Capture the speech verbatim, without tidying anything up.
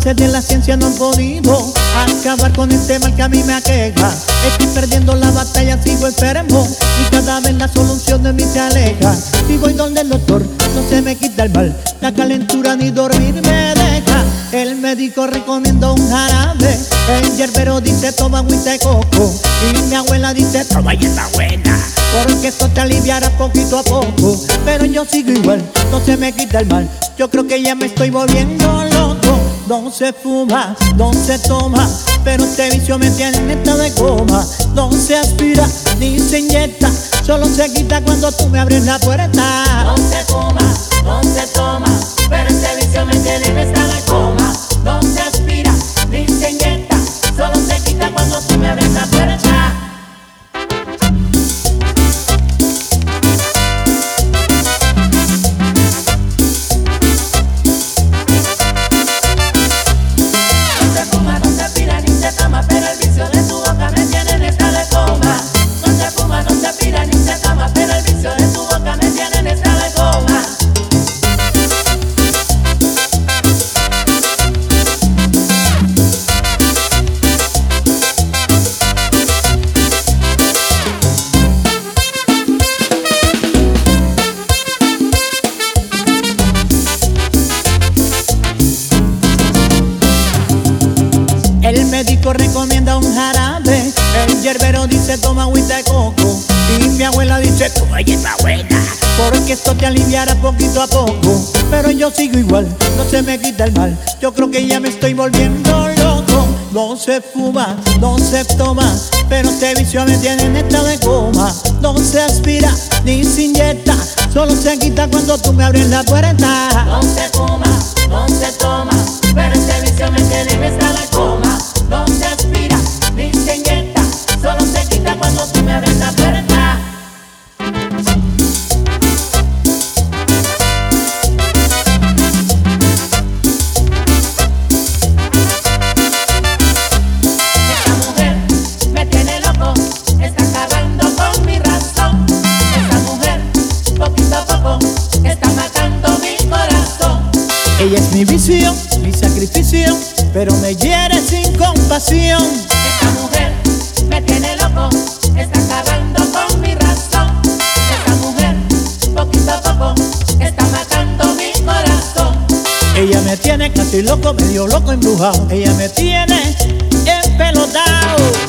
avances de la ciencia no han podido acabar con este mal que a mí me aqueja. Estoy perdiendo la batalla, sigo enfermo y cada vez la solución de mí se aleja. Si voy donde el doctor, no se me quita el mal, la calentura ni dormir me deja. El médico recomienda un jarabe, el hierbero dice toma agüita de coco y mi abuela dice toma hierba buena, porque esto te aliviará poquito a poco. Pero yo sigo igual, no se me quita el mal, yo creo que ya me estoy volviendo loco. No se fuma, no se toma, pero este vicio me tiene en estado de coma. No se aspira ni se inyecta, solo se quita cuando tú me abres la puerta. No se fuma, no se toma, pero este vicio me tiene en estado de coma. No se aspira ni se inyecta, solo se quita cuando tú me abres la puerta. El médico recomienda un jarabe, el hierbero dice toma agüita de coco y mi abuela dice toma hierba buena, porque esto te aliviará poquito a poco. Pero yo sigo igual, no se me quita el mal, yo creo que ya me estoy volviendo loco. No se fuma, no se toma, pero este vicio me tiene en estado de coma. No se aspira ni se inyecta, solo se quita cuando tú me abres la puerta. No se fuma, no se toma, pero este vicio me tiene en estado de coma. No se aspira ni se inyecta, solo se quita cuando tú me abres la puerta. Esta mujer me tiene loco, está acabando con mi razón. Esta mujer, poquito a poco, está matando mi corazón. Ella es mi vicio, mi sacrificio, pero me hiere sin compasión. Esta mujer me tiene loco, está acabando con mi razón. Esta mujer, poquito a poco, está matando mi corazón. Ella me tiene casi loco, medio loco embrujado. Ella me tiene empelotado.